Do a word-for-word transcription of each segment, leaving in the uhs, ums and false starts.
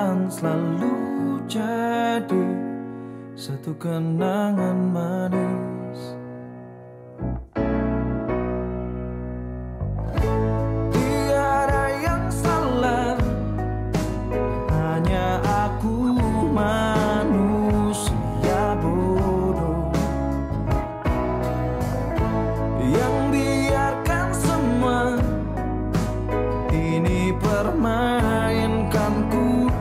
akan selalu jadi satu kenangan manis. Tiada yang salah, hanya aku manusia bodoh yang biarkan semua ini permainkanku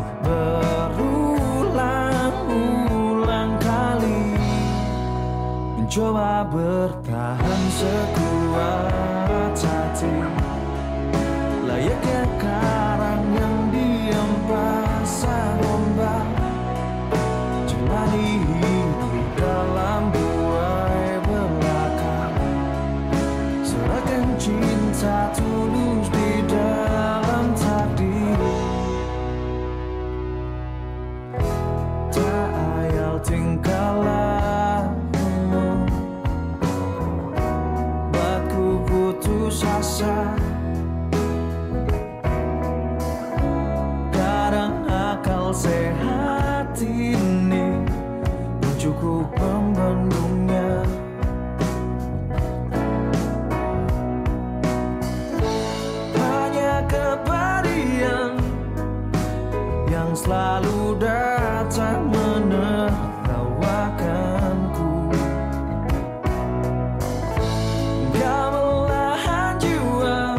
berulang-ulang kali, mencoba bertahan sekuat hati, layaknya karang yang diam pasang ombak, jalani hidup dalam buai belaka, serahkan cinta tulus di dalam takdir. Tak ayal tingkah lakumu buatku putus asa. Kadang akal sehat ini belum cukup membendungnya. Hanya kepedihan yang selalu datang menertawakanku, gamelan jiwa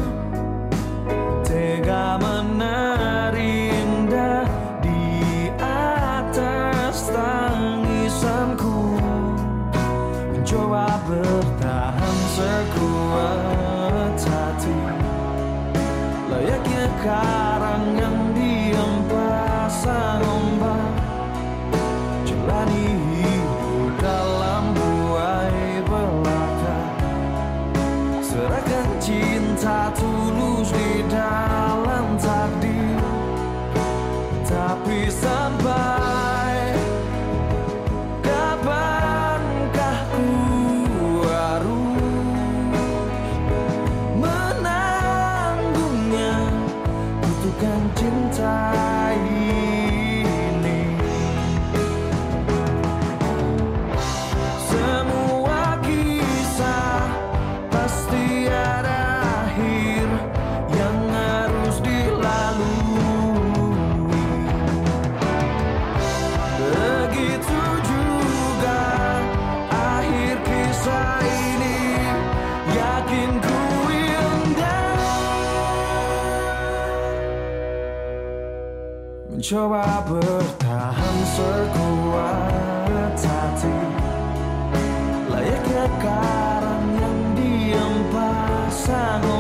tega menari indah di atas tangisanku, mencoba bertahan sekuat hati, layaknya karang yang diam pasang ombak, jalani hidup dalam buai belaka, serahkan cinta tulus di dalam takdir. Tapi sampai kapankah ku harus menanggungnya, butuhkan cinta ini. Semua kisah pasti ada akhir yang harus dilalui. Begitu juga akhir kisah ini, yakin ku indah. Mencoba bertahan sekuat hati, layaknya karang yang diam pasang